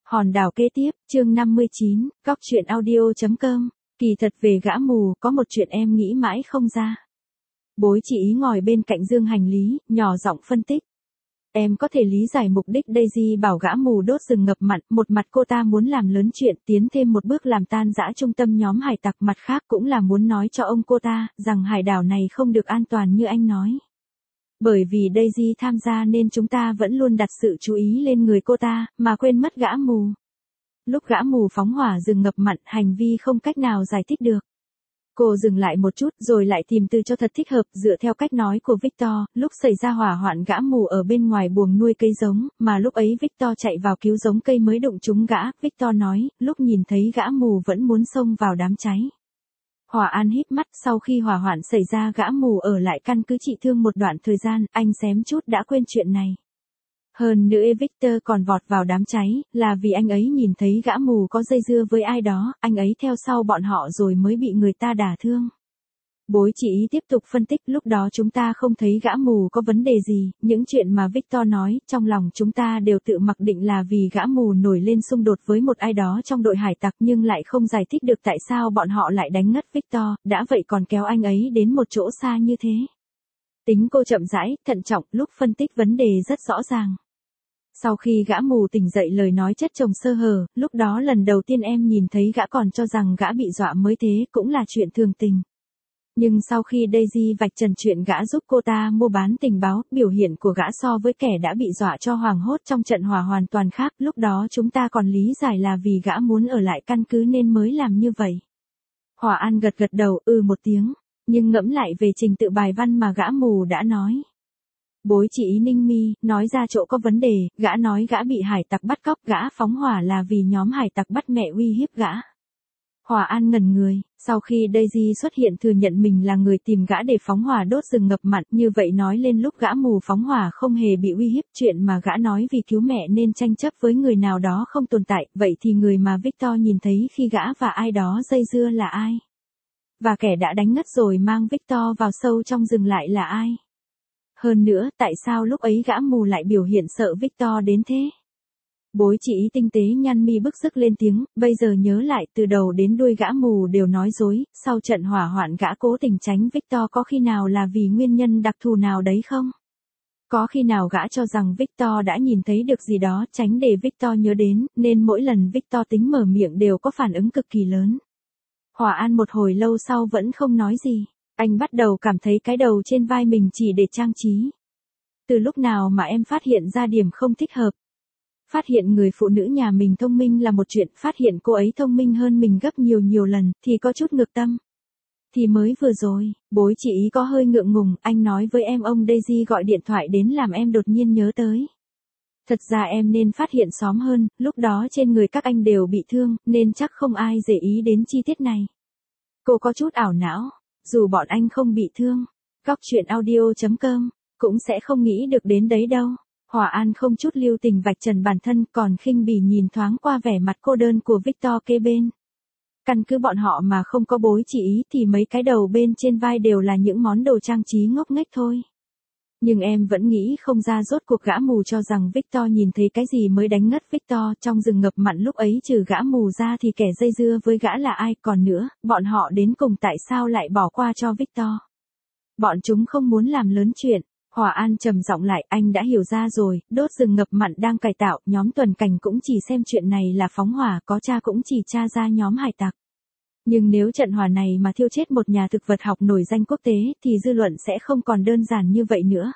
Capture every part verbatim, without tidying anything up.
Hòn đảo kế tiếp, chương năm mươi chín, Cóc truyện audio.com. Kỳ thật về gã mù, có một chuyện em nghĩ mãi không ra. Bối chị ý ngồi bên cạnh dương hành lý, nhỏ giọng phân tích. Em có thể lý giải mục đích Daisy bảo gã mù đốt rừng ngập mặn, một mặt cô ta muốn làm lớn chuyện, tiến thêm một bước làm tan rã trung tâm nhóm hải tặc, mặt khác cũng là muốn nói cho ông cô ta, rằng hải đảo này không được an toàn như anh nói. Bởi vì Daisy tham gia nên chúng ta vẫn luôn đặt sự chú ý lên người cô ta, mà quên mất gã mù. Lúc gã mù phóng hỏa rừng ngập mặn, hành vi không cách nào giải thích được. Cô dừng lại một chút rồi lại tìm từ cho thật thích hợp, dựa theo cách nói của Victor, lúc xảy ra hỏa hoạn gã mù ở bên ngoài buồng nuôi cây giống, mà lúc ấy Victor chạy vào cứu giống cây mới đụng trúng gã. Victor nói, lúc nhìn thấy gã mù vẫn muốn xông vào đám cháy. Hòa An híp mắt, sau khi hỏa hoạn xảy ra gã mù ở lại căn cứ trị thương một đoạn thời gian, anh xém chút đã quên chuyện này. Hơn nữa Victor còn vọt vào đám cháy, là vì anh ấy nhìn thấy gã mù có dây dưa với ai đó, anh ấy theo sau bọn họ rồi mới bị người ta đả thương. Bối chị ý tiếp tục phân tích, lúc đó chúng ta không thấy gã mù có vấn đề gì, những chuyện mà Victor nói, trong lòng chúng ta đều tự mặc định là vì gã mù nổi lên xung đột với một ai đó trong đội hải tặc, nhưng lại không giải thích được tại sao bọn họ lại đánh ngất Victor, đã vậy còn kéo anh ấy đến một chỗ xa như thế. Tính cô chậm rãi, thận trọng, lúc phân tích vấn đề rất rõ ràng. Sau khi gã mù tỉnh dậy lời nói chất chồng sơ hở, lúc đó lần đầu tiên em nhìn thấy gã còn cho rằng gã bị dọa mới thế, cũng là chuyện thường tình. Nhưng sau khi Daisy vạch trần chuyện gã giúp cô ta mua bán tình báo, biểu hiện của gã so với kẻ đã bị dọa cho hoảng hốt trong trận hỏa hoàn toàn khác, lúc đó chúng ta còn lý giải là vì gã muốn ở lại căn cứ nên mới làm như vậy. Hòa An gật gật đầu, ừ một tiếng, nhưng ngẫm lại về trình tự bài văn mà gã mù đã nói. Bối chị ý ninh mi, nói ra chỗ có vấn đề, gã nói gã bị hải tặc bắt cóc, gã phóng hỏa là vì nhóm hải tặc bắt mẹ uy hiếp gã. Hòa An ngẩn người, sau khi Daisy xuất hiện thừa nhận mình là người tìm gã để phóng hỏa đốt rừng ngập mặn, như vậy nói lên lúc gã mù phóng hỏa không hề bị uy hiếp, chuyện mà gã nói vì cứu mẹ nên tranh chấp với người nào đó không tồn tại, vậy thì người mà Victor nhìn thấy khi gã và ai đó dây dưa là ai? Và kẻ đã đánh ngất rồi mang Victor vào sâu trong rừng lại là ai? Hơn nữa, tại sao lúc ấy gã mù lại biểu hiện sợ Victor đến thế? Bối chị ý tinh tế nhăn mi bức sức lên tiếng, bây giờ nhớ lại từ đầu đến đuôi gã mù đều nói dối, sau trận hỏa hoạn gã cố tình tránh Victor có khi nào là vì nguyên nhân đặc thù nào đấy không? Có khi nào gã cho rằng Victor đã nhìn thấy được gì đó tránh để Victor nhớ đến, nên mỗi lần Victor tính mở miệng đều có phản ứng cực kỳ lớn. Hòa An một hồi lâu sau vẫn không nói gì. Anh bắt đầu cảm thấy cái đầu trên vai mình chỉ để trang trí. Từ lúc nào mà em phát hiện ra điểm không thích hợp? Phát hiện người phụ nữ nhà mình thông minh là một chuyện, phát hiện cô ấy thông minh hơn mình gấp nhiều nhiều lần, thì có chút ngược tâm. Thì mới vừa rồi, bối chị ý có hơi ngượng ngùng, anh nói với em ông Daisy gọi điện thoại đến làm em đột nhiên nhớ tới. Thật ra em nên phát hiện sớm hơn, lúc đó trên người các anh đều bị thương, nên chắc không ai để ý đến chi tiết này. Cô có chút ảo não. Dù bọn anh không bị thương, Cóc truyện audio.com, cũng sẽ không nghĩ được đến đấy đâu. Hòa An không chút lưu tình vạch trần bản thân, còn khinh bỉ nhìn thoáng qua vẻ mặt cô đơn của Victor kế bên. Căn cứ bọn họ mà không có bối chị ý thì mấy cái đầu bên trên vai đều là những món đồ trang trí ngốc nghếch thôi. Nhưng em vẫn nghĩ không ra rốt cuộc gã mù cho rằng Victor nhìn thấy cái gì mới đánh ngất Victor, trong rừng ngập mặn lúc ấy trừ gã mù ra thì kẻ dây dưa với gã là ai, còn nữa, bọn họ đến cùng tại sao lại bỏ qua cho Victor. Bọn chúng không muốn làm lớn chuyện. Hòa An trầm giọng lại, anh đã hiểu ra rồi, đốt rừng ngập mặn đang cải tạo, nhóm tuần cảnh cũng chỉ xem chuyện này là phóng hỏa, có tra cũng chỉ tra ra nhóm hải tặc. Nhưng nếu trận hỏa này mà thiêu chết một nhà thực vật học nổi danh quốc tế, thì dư luận sẽ không còn đơn giản như vậy nữa.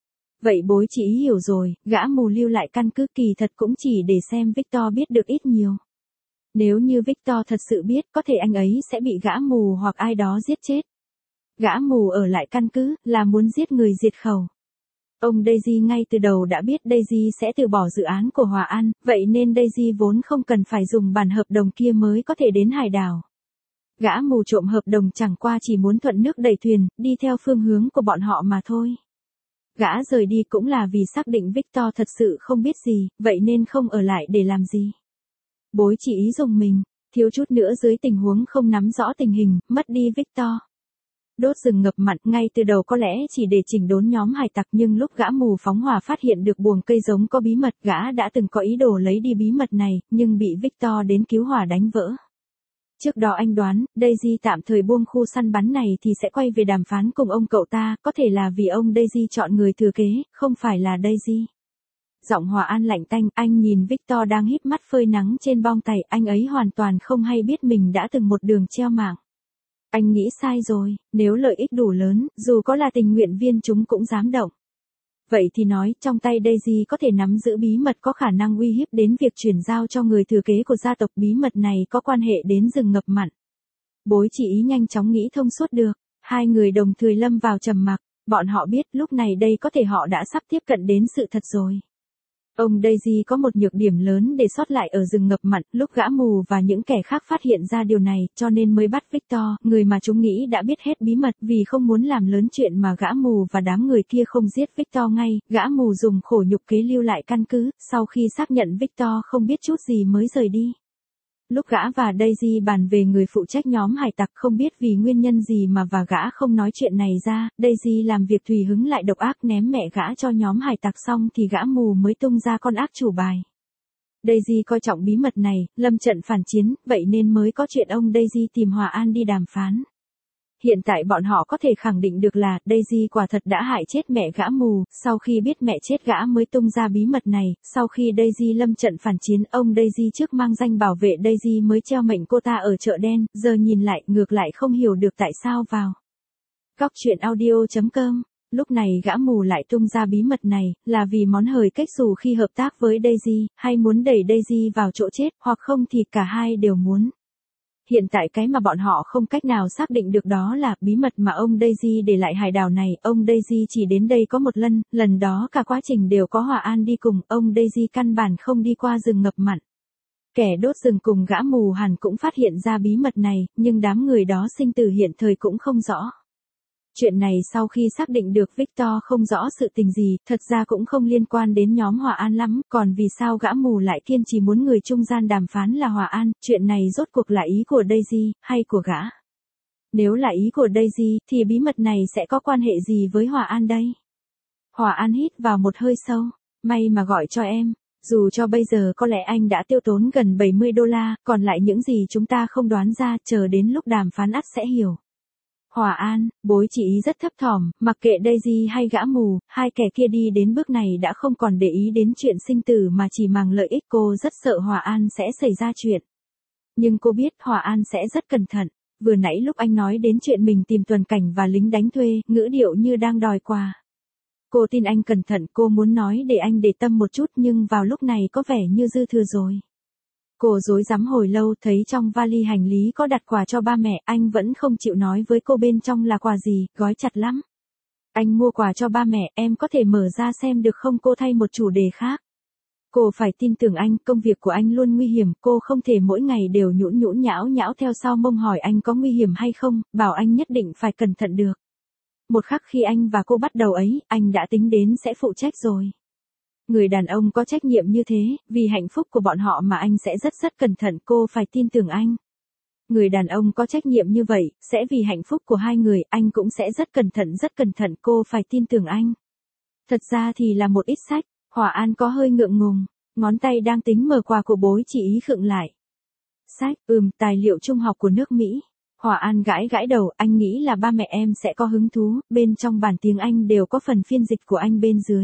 Vậy bối chị ý hiểu rồi, gã mù lưu lại căn cứ kỳ thật cũng chỉ để xem Victor biết được ít nhiều. Nếu như Victor thật sự biết, có thể anh ấy sẽ bị gã mù hoặc ai đó giết chết. Gã mù ở lại căn cứ, là muốn giết người diệt khẩu. Ông Daisy ngay từ đầu đã biết Daisy sẽ từ bỏ dự án của Hòa An, vậy nên Daisy vốn không cần phải dùng bản hợp đồng kia mới có thể đến hải đảo. Gã mù trộm hợp đồng chẳng qua chỉ muốn thuận nước đẩy thuyền, đi theo phương hướng của bọn họ mà thôi. Gã rời đi cũng là vì xác định Victor thật sự không biết gì, vậy nên không ở lại để làm gì. Bối chị ý dùng mình, thiếu chút nữa dưới tình huống không nắm rõ tình hình, mất đi Victor. Đốt rừng ngập mặn ngay từ đầu có lẽ chỉ để chỉnh đốn nhóm hải tặc, nhưng lúc gã mù phóng hỏa phát hiện được buồng cây giống có bí mật, gã đã từng có ý đồ lấy đi bí mật này, nhưng bị Victor đến cứu hỏa đánh vỡ. Trước đó anh đoán, Daisy tạm thời buông khu săn bắn này thì sẽ quay về đàm phán cùng ông cậu ta, có thể là vì ông Daisy chọn người thừa kế, không phải là Daisy. Giọng Hòa An lạnh tanh, anh nhìn Victor đang híp mắt phơi nắng trên bong tày, anh ấy hoàn toàn không hay biết mình đã từng một đường treo mạng. Anh nghĩ sai rồi, nếu lợi ích đủ lớn, dù có là tình nguyện viên chúng cũng dám động. Vậy thì nói, trong tay Daisy có thể nắm giữ bí mật có khả năng uy hiếp đến việc chuyển giao cho người thừa kế của gia tộc, bí mật này có quan hệ đến rừng ngập mặn. Bối chỉ ý nhanh chóng nghĩ thông suốt được, hai người đồng thời lâm vào trầm mặc, bọn họ biết lúc này đây có thể họ đã sắp tiếp cận đến sự thật rồi. Ông Daisy có một nhược điểm lớn để sót lại ở rừng ngập mặn, lúc gã mù và những kẻ khác phát hiện ra điều này, cho nên mới bắt Victor, người mà chúng nghĩ đã biết hết bí mật, vì không muốn làm lớn chuyện mà gã mù và đám người kia không giết Victor ngay, gã mù dùng khổ nhục kế lưu lại căn cứ, sau khi xác nhận Victor không biết chút gì mới rời đi. Lúc gã và Daisy bàn về người phụ trách nhóm hải tặc, không biết vì nguyên nhân gì mà và gã không nói chuyện này ra, Daisy làm việc tùy hứng lại độc ác ném mẹ gã cho nhóm hải tặc, xong thì gã mù mới tung ra con ác chủ bài. Daisy coi trọng bí mật này, lâm trận phản chiến, vậy nên mới có chuyện ông Daisy tìm Hòa An đi đàm phán. Hiện tại bọn họ có thể khẳng định được là Daisy quả thật đã hại chết mẹ gã mù, sau khi biết mẹ chết gã mới tung ra bí mật này, sau khi Daisy lâm trận phản chiến, ông Daisy trước mang danh bảo vệ Daisy mới treo mệnh cô ta ở chợ đen, giờ nhìn lại, ngược lại không hiểu được tại sao vào. Góc truyện audio chấm com, lúc này gã mù lại tung ra bí mật này, là vì món hời cách dù khi hợp tác với Daisy, hay muốn đẩy Daisy vào chỗ chết, hoặc không thì cả hai đều muốn. Hiện tại cái mà bọn họ không cách nào xác định được đó là bí mật mà ông Daisy để lại hải đảo này, ông Daisy chỉ đến đây có một lần, lần đó cả quá trình đều có Hòa An đi cùng, ông Daisy căn bản không đi qua rừng ngập mặn. Kẻ đốt rừng cùng gã mù hẳn cũng phát hiện ra bí mật này, nhưng đám người đó sinh tử hiện thời cũng không rõ. Chuyện này sau khi xác định được Victor không rõ sự tình gì, thật ra cũng không liên quan đến nhóm Hòa An lắm, còn vì sao gã mù lại kiên trì muốn người trung gian đàm phán là Hòa An, chuyện này rốt cuộc là ý của Daisy, hay của gã? Nếu là ý của Daisy, thì bí mật này sẽ có quan hệ gì với Hòa An đây? Hòa An hít vào một hơi sâu, may mà gọi cho em. Dù cho bây giờ có lẽ anh đã tiêu tốn gần bảy mươi đô la, còn lại những gì chúng ta không đoán ra, chờ đến lúc đàm phán ắt sẽ hiểu. Hòa An, bối chỉ ý rất thấp thỏm, mặc kệ Daisy hay gã mù, hai kẻ kia đi đến bước này đã không còn để ý đến chuyện sinh tử mà chỉ màng lợi ích, cô rất sợ Hòa An sẽ xảy ra chuyện. Nhưng cô biết Hòa An sẽ rất cẩn thận, vừa nãy lúc anh nói đến chuyện mình tìm tuần cảnh và lính đánh thuê, ngữ điệu như đang đòi quà. Cô tin anh cẩn thận, cô muốn nói để anh để tâm một chút, nhưng vào lúc này có vẻ như dư thừa rồi. Cô rối rắm hồi lâu, thấy trong vali hành lý có đặt quà cho ba mẹ, anh vẫn không chịu nói với cô bên trong là quà gì, gói chặt lắm. Anh mua quà cho ba mẹ, em có thể mở ra xem được không? Cô thay một chủ đề khác. Cô phải tin tưởng anh, công việc của anh luôn nguy hiểm, cô không thể mỗi ngày đều nhũn nhũn nhão nhão theo sau mông hỏi anh có nguy hiểm hay không, bảo anh nhất định phải cẩn thận được. Một khắc khi anh và cô bắt đầu ấy, anh đã tính đến sẽ phụ trách rồi. Người đàn ông có trách nhiệm như thế, vì hạnh phúc của bọn họ mà anh sẽ rất rất cẩn thận, cô phải tin tưởng anh. Người đàn ông có trách nhiệm như vậy, sẽ vì hạnh phúc của hai người, anh cũng sẽ rất cẩn thận rất cẩn thận, cô phải tin tưởng anh. Thật ra thì là một ít sách, Hòa An có hơi ngượng ngùng, ngón tay đang tính mở quà của bối chỉ ý khựng lại. Sách, ừm, tài liệu trung học của nước Mỹ. Hòa An gãi gãi đầu, anh nghĩ là ba mẹ em sẽ có hứng thú, bên trong bản tiếng Anh đều có phần phiên dịch của anh bên dưới.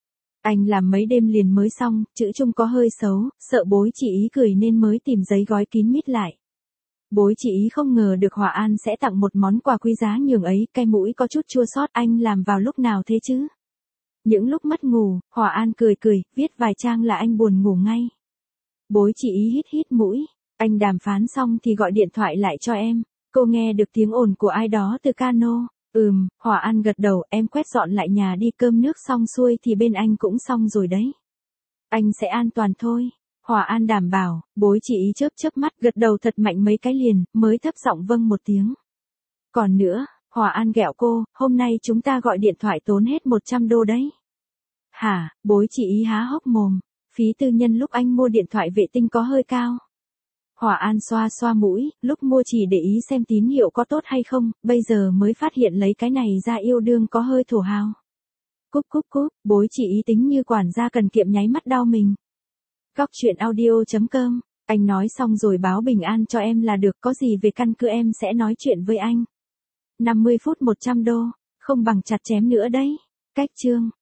Anh làm mấy đêm liền mới xong, chữ Trung có hơi xấu, sợ bối chỉ ý cười nên mới tìm giấy gói kín mít lại. Bối chỉ ý không ngờ được Hòa An sẽ tặng một món quà quý giá nhường ấy, cái mũi có chút chua xót, anh làm vào lúc nào thế chứ? Những lúc mất ngủ, Hòa An cười cười, viết vài trang là anh buồn ngủ ngay. Bối chỉ ý hít hít mũi, anh đàm phán xong thì gọi điện thoại lại cho em. Cô nghe được tiếng ồn của ai đó từ cano. Ừm, Hòa An gật đầu, em quét dọn lại nhà đi, cơm nước xong xuôi thì bên anh cũng xong rồi đấy. Anh sẽ an toàn thôi. Hòa An đảm bảo, bối chỉ ý chớp chớp mắt, gật đầu thật mạnh mấy cái liền, mới thấp giọng vâng một tiếng. Còn nữa, Hòa An ghẹo cô, hôm nay chúng ta gọi điện thoại tốn hết một trăm đô đấy. Hả, bối chỉ ý há hốc mồm, phí tư nhân lúc anh mua điện thoại vệ tinh có hơi cao. Hòa An xoa xoa mũi, lúc mua chỉ để ý xem tín hiệu có tốt hay không, bây giờ mới phát hiện lấy cái này ra yêu đương có hơi thổ hào. Cúp cúp cúp, bối chị ý tính như quản gia cần kiệm nháy mắt đau mình. Góc chuyện audio chấm com, anh nói xong rồi báo bình an cho em là được, có gì về căn cứ em sẽ nói chuyện với anh. năm mươi phút một trăm đô, không bằng chặt chém nữa đấy. Cách chương.